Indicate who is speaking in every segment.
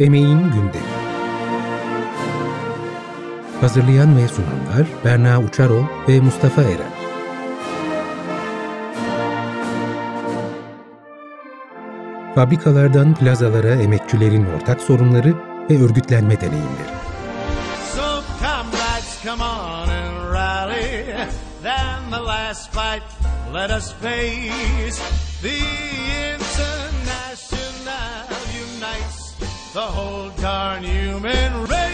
Speaker 1: Emeğin Gündemi. Hazırlayan ve sunanlar Berna Uçarol ve Mustafa Eren. Fabrikalardan plazalara emekçilerin ortak sorunları ve örgütlenme deneyimleri.
Speaker 2: So comrades, come on and rally. Then the last fight let us face. The International unites the whole darn human race.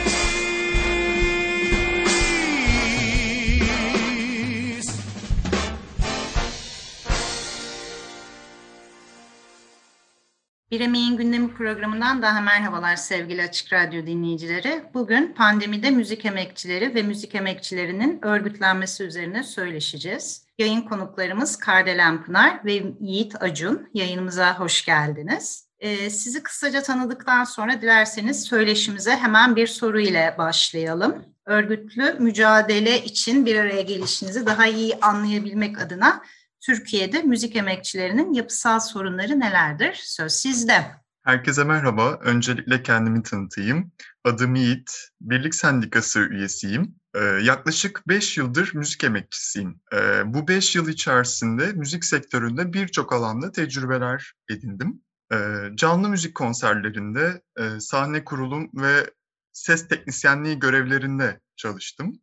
Speaker 3: Bir Emeğin Gündemi programından daha merhabalar sevgili Açık Radyo dinleyicileri. Bugün pandemide müzik emekçileri ve müzik emekçilerinin örgütlenmesi üzerine söyleşeceğiz. Yayın konuklarımız Kardelen Pınar ve Yiğit Acun. Yayınımıza hoş geldiniz. Sizi kısaca tanıdıktan sonra dilerseniz söyleşimize hemen bir soru ile başlayalım. Örgütlü mücadele için bir araya gelişinizi daha iyi anlayabilmek adına Türkiye'de müzik emekçilerinin yapısal sorunları nelerdir? Söz sizde.
Speaker 4: Herkese merhaba. Öncelikle kendimi tanıtayım. Adım Yiğit. Birlik Sendikası üyesiyim. Yaklaşık 5 yıldır müzik emekçisiyim. Bu 5 yıl içerisinde müzik sektöründe birçok alanda tecrübeler edindim. Canlı müzik konserlerinde sahne kurulum ve ses teknisyenliği görevlerinde çalıştım.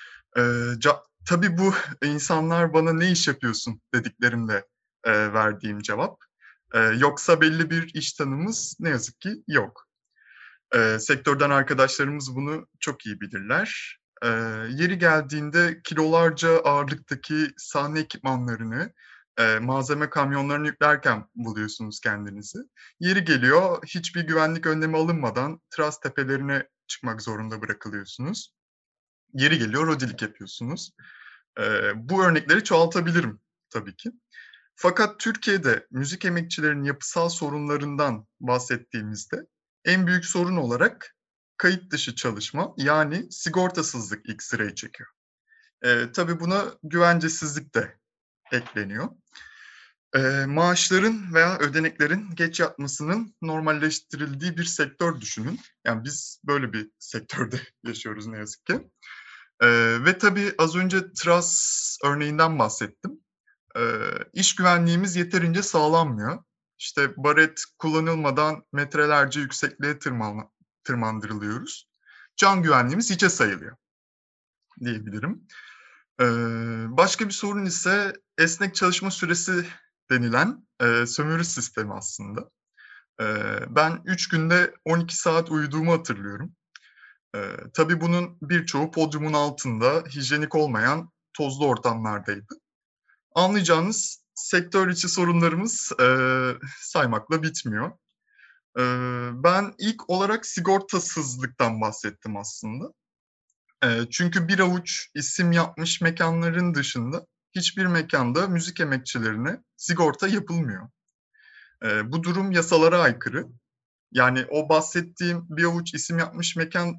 Speaker 4: Tabii bu insanlar bana ne iş yapıyorsun dediklerimde verdiğim cevap. Yoksa belli bir iş tanımımız ne yazık ki yok. Sektörden arkadaşlarımız bunu çok iyi bilirler. Yeri geldiğinde kilolarca ağırlıktaki sahne ekipmanlarını malzeme kamyonlarını yüklerken buluyorsunuz kendinizi. Yeri geliyor hiçbir güvenlik önlemi alınmadan tras tepelerine çıkmak zorunda bırakılıyorsunuz. Yeri geliyor rodilik yapıyorsunuz. Bu örnekleri çoğaltabilirim tabii ki. Fakat Türkiye'de müzik emekçilerinin yapısal sorunlarından bahsettiğimizde en büyük sorun olarak kayıt dışı çalışma yani sigortasızlık ilk sırayı çekiyor. Tabii buna güvencesizlik de ekleniyor. Maaşların veya ödeneklerin geç yatmasının normalleştirildiği bir sektör düşünün. Yani biz böyle bir sektörde yaşıyoruz ne yazık ki. Ve tabii az önce tras örneğinden bahsettim. İş güvenliğimiz yeterince sağlanmıyor. İşte baret kullanılmadan metrelerce yüksekliğe tırmandırılıyoruz. Can güvenliğimiz hiçe sayılıyor diyebilirim. Başka bir sorun ise esnek çalışma süresi denilen sömürü sistemi aslında. Ben 3 günde 12 saat uyuduğumu hatırlıyorum. Tabii bunun birçoğu podyumun altında hijyenik olmayan tozlu ortamlardaydı. Anlayacağınız sektör içi sorunlarımız saymakla bitmiyor. Ben ilk olarak sigortasızlıktan bahsettim aslında. Çünkü bir avuç isim yapmış mekanların dışında hiçbir mekanda müzik emekçilerine sigorta yapılmıyor. Bu durum yasalara aykırı. Yani o bahsettiğim bir avuç isim yapmış mekan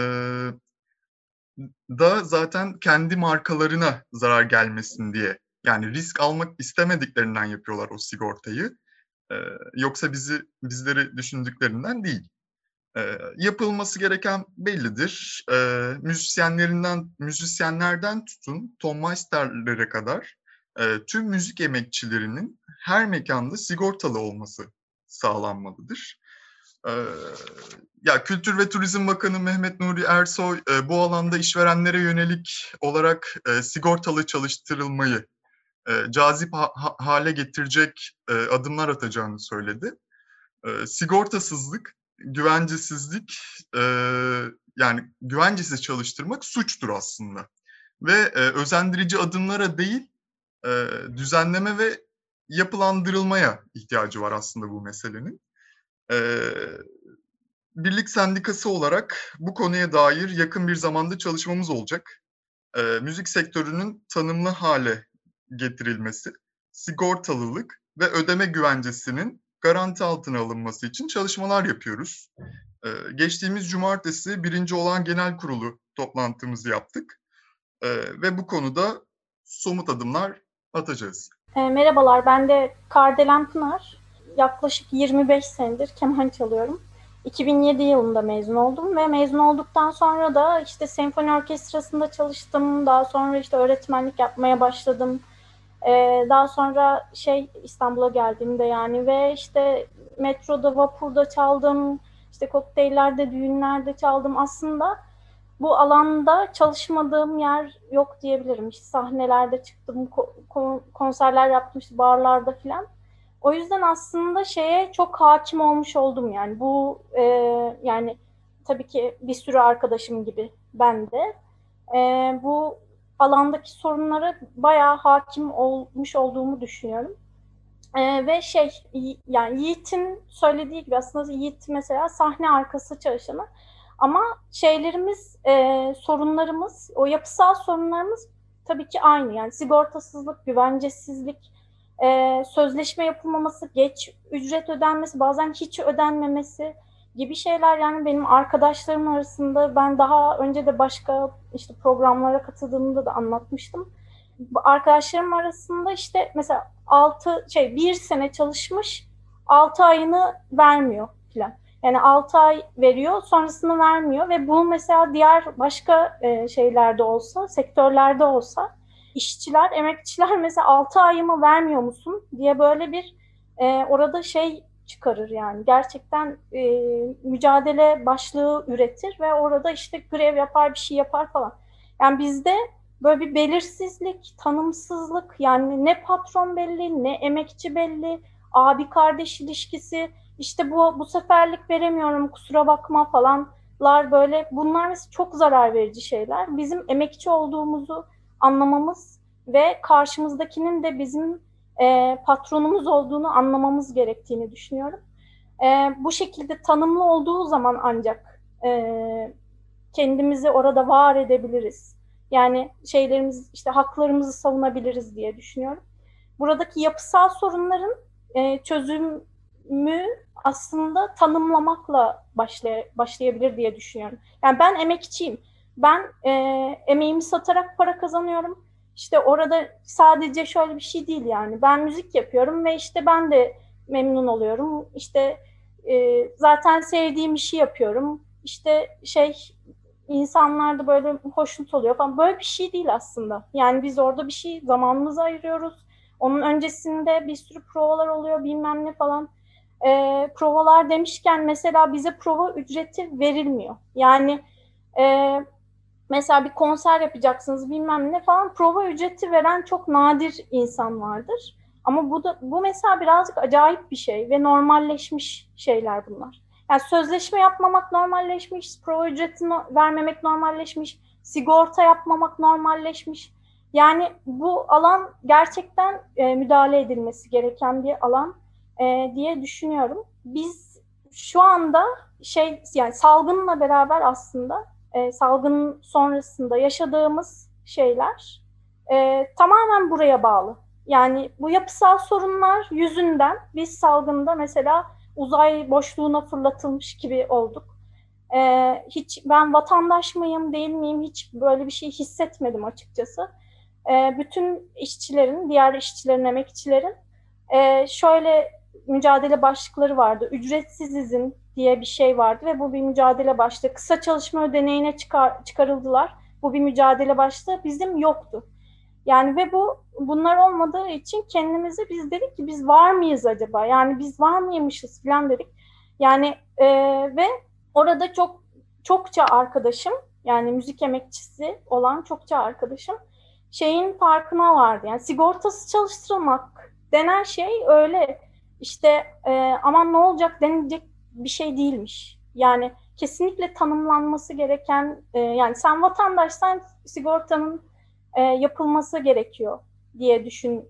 Speaker 4: da zaten kendi markalarına zarar gelmesin diye. Yani risk almak istemediklerinden yapıyorlar o sigortayı. Yoksa bizleri düşündüklerinden değil. Yapılması gereken bellidir. Müzisyenlerden tutun Ton Meister'lere kadar tüm müzik emekçilerinin her mekanda sigortalı olması sağlanmalıdır. Ya Kültür ve Turizm Bakanı Mehmet Nuri Ersoy bu alanda işverenlere yönelik olarak sigortalı çalıştırılmayı cazip hale getirecek adımlar atacağını söyledi. Sigortasızlık, güvencesizlik, yani güvencesiz çalıştırmak suçtur aslında. Ve özendirici adımlara değil, düzenleme ve yapılandırılmaya ihtiyacı var aslında bu meselenin. Birlik Sendikası olarak bu konuya dair yakın bir zamanda çalışmamız olacak. Müzik sektörünün tanımlı hale getirilmesi, sigortalılık ve ödeme güvencesinin garanti altına alınması için çalışmalar yapıyoruz. Geçtiğimiz cumartesi 1. Olağan Genel Kurulu toplantımızı yaptık. Ve bu konuda somut adımlar atacağız.
Speaker 5: Merhabalar, ben de Kardelen Pınar. Yaklaşık 25 senedir keman çalıyorum. 2007 yılında mezun oldum ve mezun olduktan sonra da işte senfoni orkestrasında çalıştım. Daha sonra işte öğretmenlik yapmaya başladım. Daha sonra İstanbul'a geldiğimde yani ve işte metroda, vapurda çaldım. İşte kokteyllerde, düğünlerde çaldım. Aslında bu alanda çalışmadığım yer yok diyebilirim. İşte sahnelerde çıktım, konserler yaptım, işte barlarda falan. O yüzden aslında çok hakim olmuş oldum yani. Bu yani tabii ki bir sürü arkadaşım gibi ben de bu alandaki sorunlara bayağı hakim olmuş olduğumu düşünüyorum. Ve yani Yiğit'in söylediği gibi aslında Yiğit mesela sahne arkası çalışanı ama sorunlarımız, o yapısal sorunlarımız tabii ki aynı. Yani sigortasızlık, güvencesizlik, sözleşme yapılmaması, geç ücret ödenmesi, bazen hiç ödenmemesi gibi şeyler. Yani benim arkadaşlarım arasında, ben daha önce de başka işte programlara katıldığımda da anlatmıştım. Arkadaşlarım arasında işte mesela bir sene çalışmış, 6 ayını vermiyor falan. Yani 6 ay veriyor, sonrasını vermiyor ve bu mesela diğer başka şeylerde olsa, sektörlerde olsa işçiler, emekçiler mesela 6 ayımı vermiyor musun diye böyle bir orada çıkarır yani. Gerçekten mücadele başlığı üretir ve orada işte grev yapar, bir şey yapar falan. Yani bizde böyle bir belirsizlik, tanımsızlık, yani ne patron belli, ne emekçi belli, abi kardeş ilişkisi, işte bu seferlik veremiyorum kusura bakma falanlar böyle. Bunlar mesela çok zarar verici şeyler. Bizim emekçi olduğumuzu anlamamız ve karşımızdakinin de bizim patronumuz olduğunu anlamamız gerektiğini düşünüyorum. Bu şekilde tanımlı olduğu zaman ancak kendimizi orada var edebiliriz. Yani işte haklarımızı savunabiliriz diye düşünüyorum. Buradaki yapısal sorunların çözümü aslında tanımlamakla başlayabilir diye düşünüyorum. Yani ben emekçiyim. Ben emeğimi satarak para kazanıyorum. İşte orada sadece şöyle bir şey değil yani. Ben müzik yapıyorum ve işte ben de memnun oluyorum. İşte zaten sevdiğim işi yapıyorum. İşte insanlar da böyle hoşnut oluyor falan. Böyle bir şey değil aslında. Yani biz orada bir zamanımızı ayırıyoruz. Onun öncesinde bir sürü provalar oluyor, bilmem ne falan. Provalar demişken mesela bize prova ücreti verilmiyor. Yani mesela bir konser yapacaksınız, bilmem ne falan, prova ücreti veren çok nadir insan vardır. Ama bu mesela birazcık acayip bir şey ve normalleşmiş şeyler bunlar. Yani sözleşme yapmamak normalleşmiş, prova ücretini vermemek normalleşmiş, sigorta yapmamak normalleşmiş. Yani bu alan gerçekten müdahale edilmesi gereken bir alan diye düşünüyorum. Biz şu anda yani salgınla beraber aslında salgın sonrasında yaşadığımız şeyler tamamen buraya bağlı. Yani bu yapısal sorunlar yüzünden biz salgında mesela uzay boşluğuna fırlatılmış gibi olduk. Hiç ben vatandaş mıyım, değil miyim, hiç böyle bir şey hissetmedim açıkçası. Bütün işçilerin, diğer işçilerin, emekçilerin şöyle mücadele başlıkları vardı. Ücretsiz izin diye bir şey vardı ve bu bir mücadele başlığı. Kısa çalışma ödeneğine çıkarıldılar. Bu bir mücadele başlığı. Bizim yoktu. Yani ve bunlar olmadığı için kendimize biz dedik ki biz var mıyız acaba? Yani biz var mıymışız falan dedik. Yani ve orada çokça arkadaşım, yani müzik emekçisi olan çokça arkadaşım farkına vardı. Yani sigortasız çalıştırılmak denen şey öyle işte aman ne olacak denilecek bir şey değilmiş. Yani kesinlikle tanımlanması gereken yani sen vatandaşsan sigortanın yapılması gerekiyor diye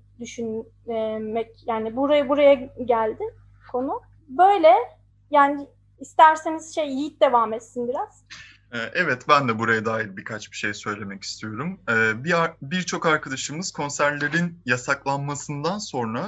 Speaker 5: düşünmek, yani buraya geldi konu. Böyle yani isterseniz Yiğit devam etsin biraz.
Speaker 4: Evet, ben de buraya dair birkaç bir şey söylemek istiyorum. Birçok arkadaşımız konserlerin yasaklanmasından sonra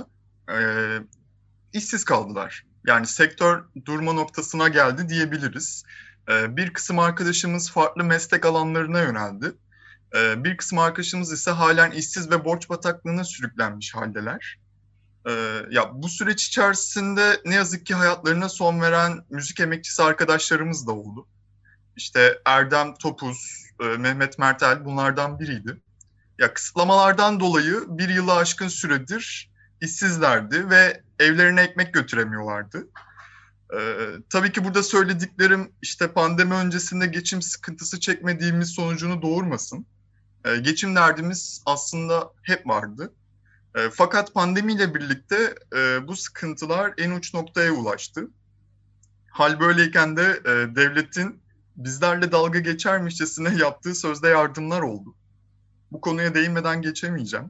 Speaker 4: işsiz kaldılar. Yani sektör durma noktasına geldi diyebiliriz. Bir kısım arkadaşımız farklı meslek alanlarına yöneldi. Bir kısım arkadaşımız ise halen işsiz ve borç bataklığına sürüklenmiş haldeler. Ya bu süreç içerisinde ne yazık ki hayatlarına son veren müzik emekçisi arkadaşlarımız da oldu. İşte Erdem Topuz, Mehmet Mertel bunlardan biriydi. Ya kısıtlamalardan dolayı bir yılı aşkın süredir işsizlerdi ve evlerine ekmek götüremiyorlardı. Tabii ki burada söylediklerim işte pandemi öncesinde geçim sıkıntısı çekmediğimiz sonucunu doğurmasın. Geçim derdimiz aslında hep vardı. Fakat pandemiyle birlikte bu sıkıntılar en uç noktaya ulaştı. Hal böyleyken de devletin bizlerle dalga geçermişçesine yaptığı sözde yardımlar oldu. Bu konuya değinmeden geçemeyeceğim.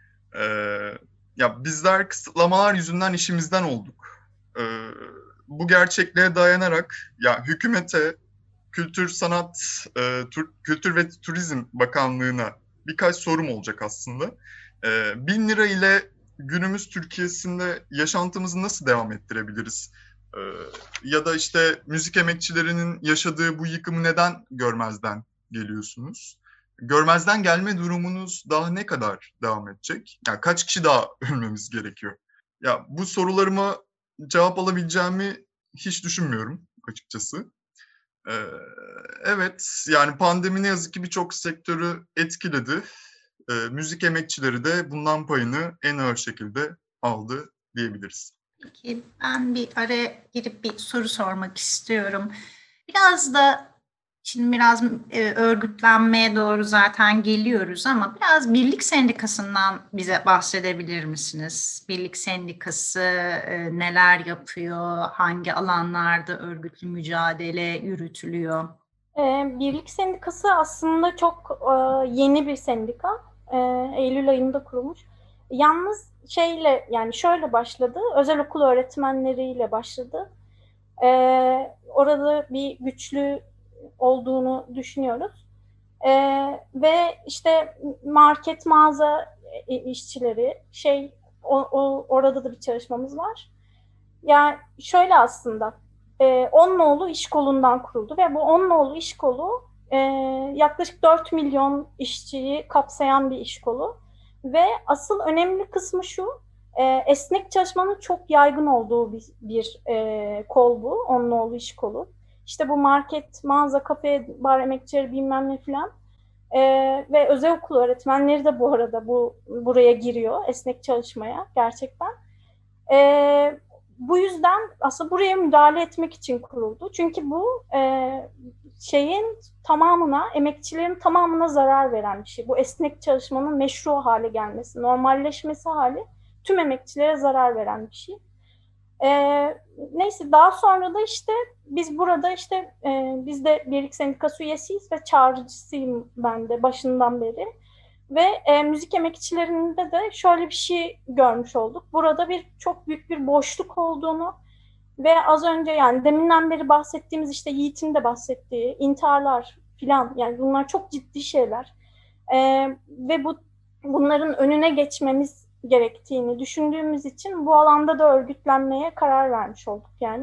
Speaker 4: Ya bizler kısıtlamalar yüzünden işimizden olduk. Bu gerçekliğe dayanarak ya hükümete, Kültür ve Turizm Bakanlığı'na birkaç sorum olacak aslında. 1.000 lira ile günümüz Türkiye'sinde yaşantımızı nasıl devam ettirebiliriz? Ya da işte müzik emekçilerinin yaşadığı bu yıkımı neden görmezden geliyorsunuz? Görmezden gelme durumunuz daha ne kadar devam edecek? Yani kaç kişi daha ölmemiz gerekiyor? Ya bu sorularıma cevap alabileceğimi hiç düşünmüyorum açıkçası. Evet, yani pandemi ne yazık ki birçok sektörü etkiledi. Müzik emekçileri de bundan payını en ağır şekilde aldı diyebiliriz.
Speaker 3: Peki ben bir araya girip bir soru sormak istiyorum. Biraz da şimdi örgütlenmeye doğru zaten geliyoruz ama biraz Birlik Sendikası'ndan bize bahsedebilir misiniz? Birlik Sendikası neler yapıyor? Hangi alanlarda örgütlü mücadele yürütülüyor?
Speaker 5: Birlik Sendikası aslında çok yeni bir sendika. Eylül ayında kurulmuş. Yalnız yani şöyle başladı. Özel okul öğretmenleriyle başladı. Orada bir güçlü olduğunu düşünüyoruz. Ve işte market, mağaza işçileri orada da bir çalışmamız var. Yani şöyle aslında 10 nolu iş kolundan kuruldu ve bu 10 nolu iş kolu yaklaşık 4 milyon işçiyi kapsayan bir iş kolu ve asıl önemli kısmı şu, esnek çalışmanın çok yaygın olduğu bir kol bu, 10 nolu iş kolu. İşte bu market, mağaza, kafe, bar emekçileri bilmem ne filan ve özel okul öğretmenleri de bu arada buraya giriyor esnek çalışmaya gerçekten. Bu yüzden aslında buraya müdahale etmek için kuruldu. Çünkü bu emekçilerin tamamına zarar veren bir şey. Bu esnek çalışmanın meşru hale gelmesi, normalleşmesi hali tüm emekçilere zarar veren bir şey. Neyse daha sonra da işte biz burada biz de Birlik Sendikası üyesiyiz ve çağrıcısıyım ben de başından beri. Ve müzik emekçilerinde de şöyle bir şey görmüş olduk. Burada çok büyük bir boşluk olduğunu ve az önce yani deminden beri bahsettiğimiz işte Yiğit'in de bahsettiği intiharlar filan yani bunlar çok ciddi şeyler. Ve bunların önüne geçmemiz gerektiğini düşündüğümüz için bu alanda da örgütlenmeye karar vermiş olduk yani.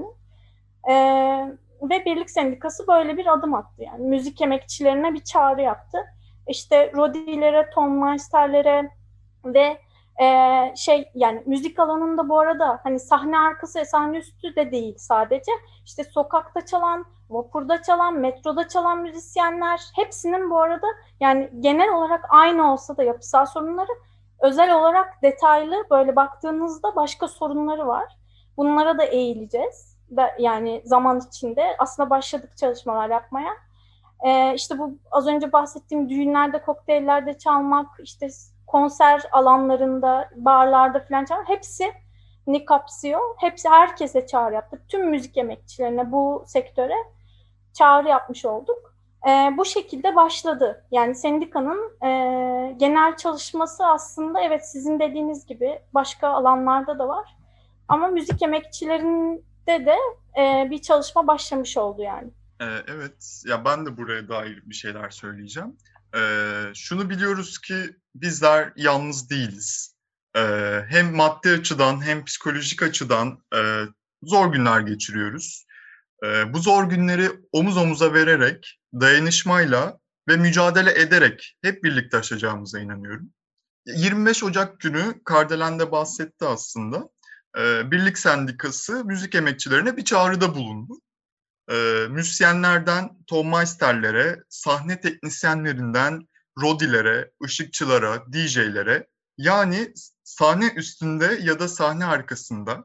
Speaker 5: Ve Birlik Sendikası böyle bir adım attı yani müzik emekçilerine bir çağrı yaptı. İşte Rodilere, Tonmeister'lere ve yani müzik alanında bu arada hani sahne arkası ve sahne üstü de değil sadece. İşte sokakta çalan, vapurda çalan, metroda çalan müzisyenler hepsinin bu arada yani genel olarak aynı olsa da yapısal sorunları özel olarak detaylı böyle baktığınızda başka sorunları var. Bunlara da eğileceğiz. Yani zaman içinde aslında başladık çalışmalar yapmaya. İşte bu az önce bahsettiğim düğünlerde, kokteyllerde çalmak, işte konser alanlarında, barlarda falan çalmak hepsini kapsıyor. Herkese çağrı yaptık. Tüm müzik emekçilerine bu sektöre çağrı yapmış olduk. Bu şekilde başladı. Yani sendikanın genel çalışması aslında evet sizin dediğiniz gibi başka alanlarda da var. Ama müzik emekçilerinde de bir çalışma başlamış oldu yani.
Speaker 4: Evet, ya ben de buraya dair bir şeyler söyleyeceğim. Şunu biliyoruz ki bizler yalnız değiliz. Hem maddi açıdan hem psikolojik açıdan zor günler geçiriyoruz. Bu zor günleri omuz omuza vererek, dayanışmayla ve mücadele ederek hep birlikte aşacağımıza inanıyorum. 25 Ocak günü Kardelen de bahsetti aslında. Birlik Sendikası müzik emekçilerine bir çağrıda bulundu. Müzisyenlerden tonmeisterlere, sahne teknisyenlerinden rodilere, ışıkçılara, DJ'lere, yani sahne üstünde ya da sahne arkasında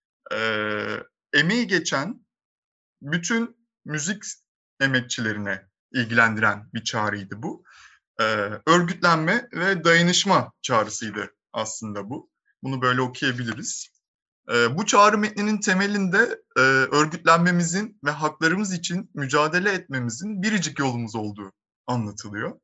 Speaker 4: emeği geçen bütün müzik emekçilerine ilgilendiren bir çağrıydı bu. Örgütlenme ve dayanışma çağrısıydı aslında bu. Bunu böyle okuyabiliriz. Bu çağrı metninin temelinde örgütlenmemizin ve haklarımız için mücadele etmemizin biricik yolumuz olduğu anlatılıyor.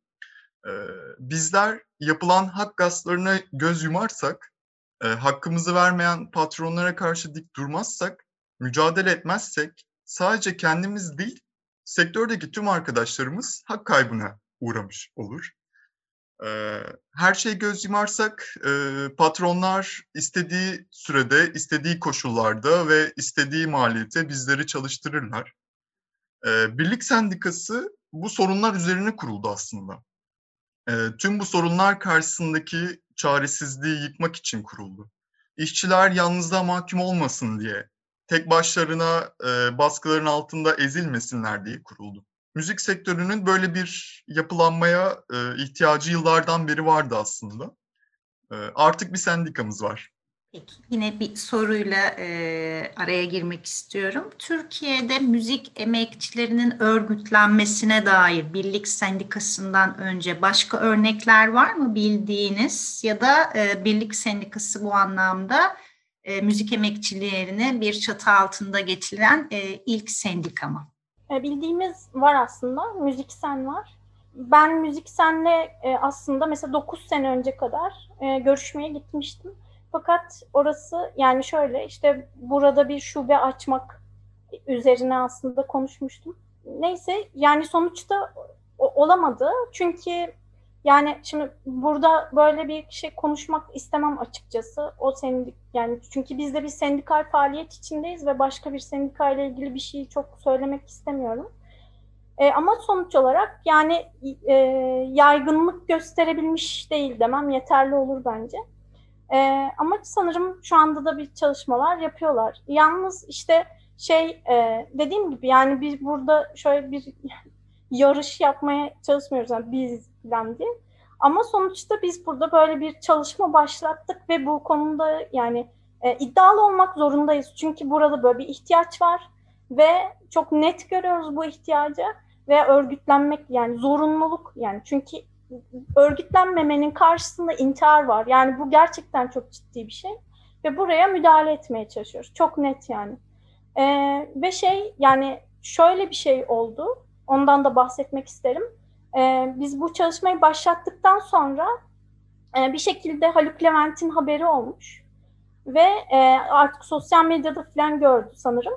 Speaker 4: Bizler yapılan hak gasplarına göz yumarsak, hakkımızı vermeyen patronlara karşı dik durmazsak, mücadele etmezsek sadece kendimiz değil, sektördeki tüm arkadaşlarımız hak kaybına uğramış olur. Her şeye göz yumarsak patronlar istediği sürede, istediği koşullarda ve istediği maliyete bizleri çalıştırırlar. Birlik Sendikası bu sorunlar üzerine kuruldu aslında. Tüm bu sorunlar karşısındaki çaresizliği yıkmak için kuruldu. İşçiler yalnızlığa mahkum olmasın diye, tek başlarına baskıların altında ezilmesinler diye kuruldu. Müzik sektörünün böyle bir yapılanmaya ihtiyacı yıllardan beri vardı aslında. Artık bir sendikamız var.
Speaker 3: Peki, yine bir soruyla araya girmek istiyorum. Türkiye'de müzik emekçilerinin örgütlenmesine dair Birlik Sendikası'ndan önce başka örnekler var mı bildiğiniz? Ya da Birlik Sendikası bu anlamda müzik emekçilerini bir çatı altında getiren ilk sendika mı?
Speaker 5: Bildiğimiz var aslında. Müziksen var. Ben Müziksen'le aslında mesela 9 sene önce kadar görüşmeye gitmiştim. Fakat orası yani şöyle işte burada bir şube açmak üzerine aslında konuşmuştum. Neyse yani sonuçta olamadı. Çünkü yani şimdi burada böyle bir şey konuşmak istemem açıkçası. Yani çünkü biz de bir sendikal faaliyet içindeyiz ve başka bir sendikayla ilgili bir şeyi çok söylemek istemiyorum. Ama sonuç olarak yani yaygınlık gösterebilmiş değil demem yeterli olur bence. Ama sanırım şu anda da bir çalışmalar yapıyorlar. Yalnız işte dediğim gibi yani biz burada şöyle bir yarış yapmaya çalışmıyoruz yani biz falan diye. Ama sonuçta biz burada böyle bir çalışma başlattık ve bu konuda yani iddialı olmak zorundayız. Çünkü burada böyle bir ihtiyaç var ve çok net görüyoruz bu ihtiyacı ve örgütlenmek yani zorunluluk yani çünkü örgütlenmemenin karşısında intihar var. Yani bu gerçekten çok ciddi bir şey ve buraya müdahale etmeye çalışıyoruz. Çok net yani. Ve yani şöyle bir şey oldu. Ondan da bahsetmek isterim. Biz bu çalışmayı başlattıktan sonra bir şekilde Haluk Levent'in haberi olmuş ve artık sosyal medyada falan gördü sanırım.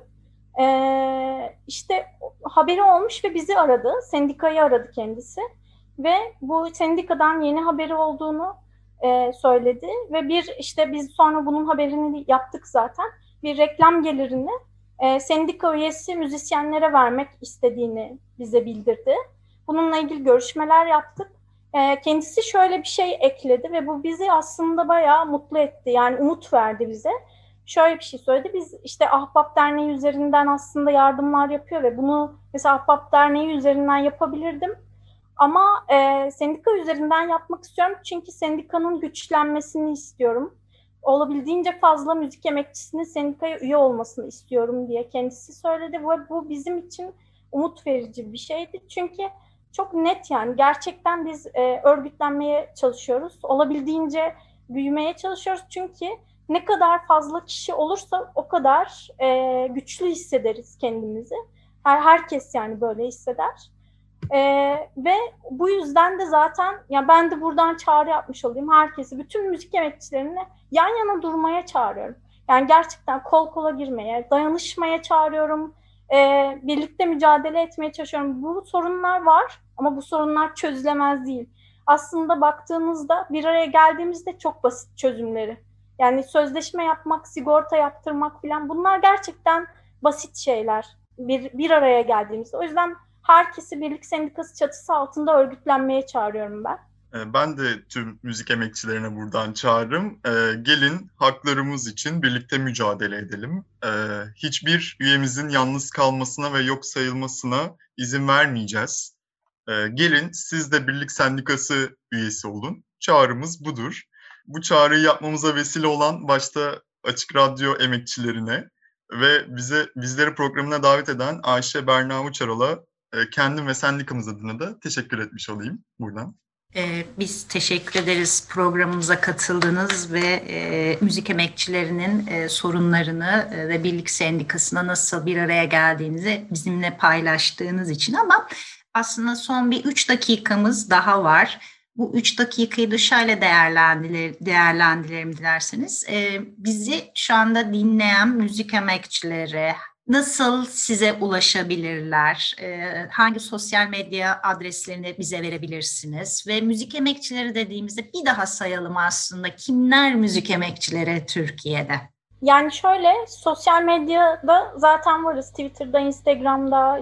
Speaker 5: İşte haberi olmuş ve bizi aradı. Sendikayı aradı kendisi. Ve bu sendikadan yeni haberi olduğunu söyledi. Ve biz sonra bunun haberini yaptık zaten. Bir reklam gelirini sendika üyesi müzisyenlere vermek istediğini bize bildirdi. Bununla ilgili görüşmeler yaptık. Kendisi şöyle bir şey ekledi ve bu bizi aslında bayağı mutlu etti. Yani umut verdi bize. Şöyle bir şey söyledi. Biz işte Ahbap Derneği üzerinden aslında yardımlar yapıyor ve bunu mesela Ahbap Derneği üzerinden yapabilirdim. Ama sendika üzerinden yapmak istiyorum çünkü sendikanın güçlenmesini istiyorum. Olabildiğince fazla müzik emekçisinin sendikaya üye olmasını istiyorum diye kendisi söyledi ve bu bizim için umut verici bir şeydi. Çünkü çok net yani gerçekten biz örgütlenmeye çalışıyoruz. Olabildiğince büyümeye çalışıyoruz çünkü ne kadar fazla kişi olursa o kadar güçlü hissederiz kendimizi. Herkes yani böyle hisseder. Ve bu yüzden de zaten ya ben de buradan çağrı yapmış olayım herkesi, bütün müzik emekçilerini yan yana durmaya çağırıyorum. Yani gerçekten kol kola girmeye, dayanışmaya çağırıyorum. Birlikte mücadele etmeye çalışıyorum. Bu sorunlar var ama bu sorunlar çözülemez değil. Aslında baktığımızda bir araya geldiğimizde çok basit çözümleri. Yani sözleşme yapmak, sigorta yaptırmak falan bunlar gerçekten basit şeyler bir araya geldiğimizde. O yüzden herkesi Birlik Sendikası çatısı altında örgütlenmeye çağırıyorum ben.
Speaker 4: Ben de tüm müzik emekçilerine buradan çağrım. Gelin haklarımız için birlikte mücadele edelim. Hiçbir üyemizin yalnız kalmasına ve yok sayılmasına izin vermeyeceğiz. Gelin siz de Birlik Sendikası üyesi olun. Çağrımız budur. Bu çağrıyı yapmamıza vesile olan başta Açık Radyo emekçilerine ve bizleri programına davet eden Ayşe Berna Uçarol'a kendim ve sendikamız adına da teşekkür etmiş olayım buradan.
Speaker 3: Biz teşekkür ederiz programımıza katıldığınız ve müzik emekçilerinin sorunlarını ve Birlik Sendikası'na nasıl bir araya geldiğinizi bizimle paylaştığınız için. Ama aslında son bir 3 dakikamız daha var. Bu 3 dakikayı da şöyle değerlendirelim dilerseniz. Bizi şu anda dinleyen müzik emekçileri nasıl size ulaşabilirler? Hangi sosyal medya adreslerini bize verebilirsiniz? Ve müzik emekçileri dediğimizde bir daha sayalım aslında. Kimler müzik emekçileri Türkiye'de?
Speaker 5: Yani şöyle, sosyal medyada zaten varız. Twitter'da, Instagram'da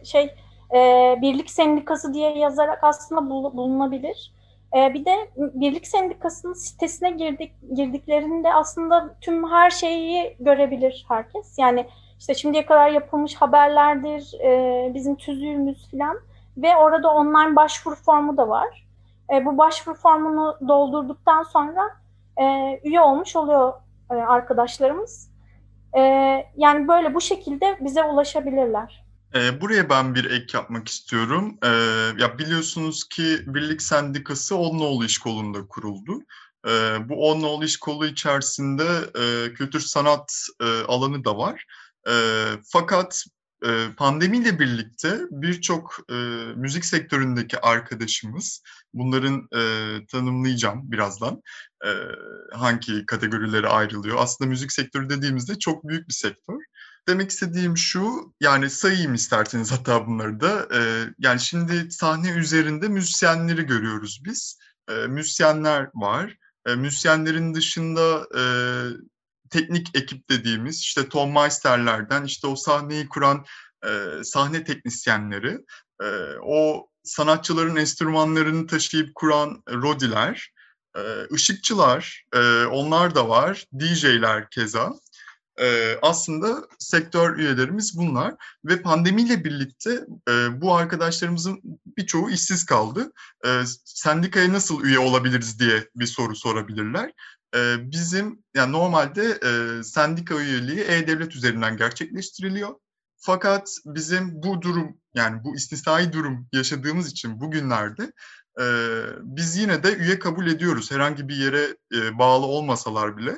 Speaker 5: Birlik Sendikası diye yazarak aslında bulunabilir. Bir de Birlik Sendikası'nın sitesine girdiklerinde aslında tüm her şeyi görebilir herkes. Yani İşte şimdiye kadar yapılmış haberlerdir, bizim tüzüğümüz falan ve orada online başvuru formu da var. Bu başvuru formunu doldurduktan sonra üye olmuş oluyor arkadaşlarımız. Yani böyle bu şekilde bize ulaşabilirler.
Speaker 4: Buraya ben bir ek yapmak istiyorum. Ya biliyorsunuz ki Birlik Sendikası Onluoğlu İş Kolu'nda kuruldu. Bu Onluoğlu İş Kolu içerisinde kültür sanat alanı da var. Fakat pandemiyle birlikte birçok müzik sektöründeki arkadaşımız, bunların tanımlayacağım birazdan, hangi kategorilere ayrılıyor. Aslında müzik sektörü dediğimizde çok büyük bir sektör. Demek istediğim şu, yani sayayım isterseniz hatta bunları da. Yani şimdi sahne üzerinde müzisyenleri görüyoruz biz. Müzisyenler var. Müzisyenlerin dışında teknik ekip dediğimiz işte tonmeisterlerden işte o sahneyi kuran sahne teknisyenleri, o sanatçıların enstrümanlarını taşıyıp kuran rodiler, ışıkçılar, onlar da var, DJ'ler keza. Aslında sektör üyelerimiz bunlar ve pandemiyle birlikte bu arkadaşlarımızın birçoğu işsiz kaldı. Sendikaya nasıl üye olabiliriz diye bir soru sorabilirler. Bizim yani normalde sendika üyeliği E-Devlet üzerinden gerçekleştiriliyor. Fakat bizim bu durum, yani bu istisnai durum yaşadığımız için bugünlerde biz yine de üye kabul ediyoruz. Herhangi bir yere bağlı olmasalar bile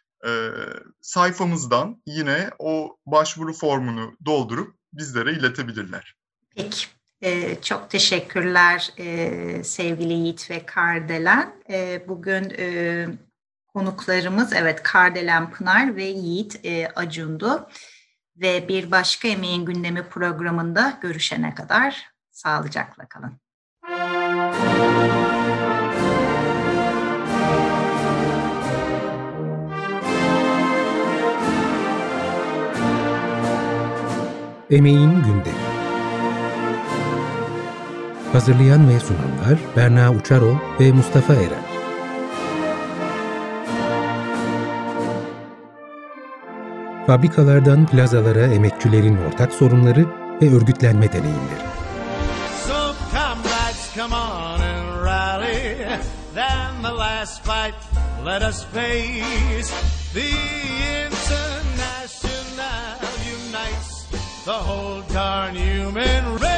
Speaker 4: sayfamızdan yine o başvuru formunu doldurup bizlere iletebilirler.
Speaker 3: Peki. Çok teşekkürler sevgili Yiğit ve Kardelen. Bugün konuklarımız Kardelen Pınar ve Yiğit Acun'du. Ve bir başka Emeğin Gündemi programında görüşene kadar sağlıcakla kalın.
Speaker 1: Emeğin Gündemi. Hazırlayan ve sunanlar Berna Uçarol ve Mustafa Erer. Fabrikalardan plazalara emekçilerin ortak sorunları ve örgütlenme deneyimleri.
Speaker 2: So comrades, come on and rally. Then the last fight let us face. The International unites the whole darn human race.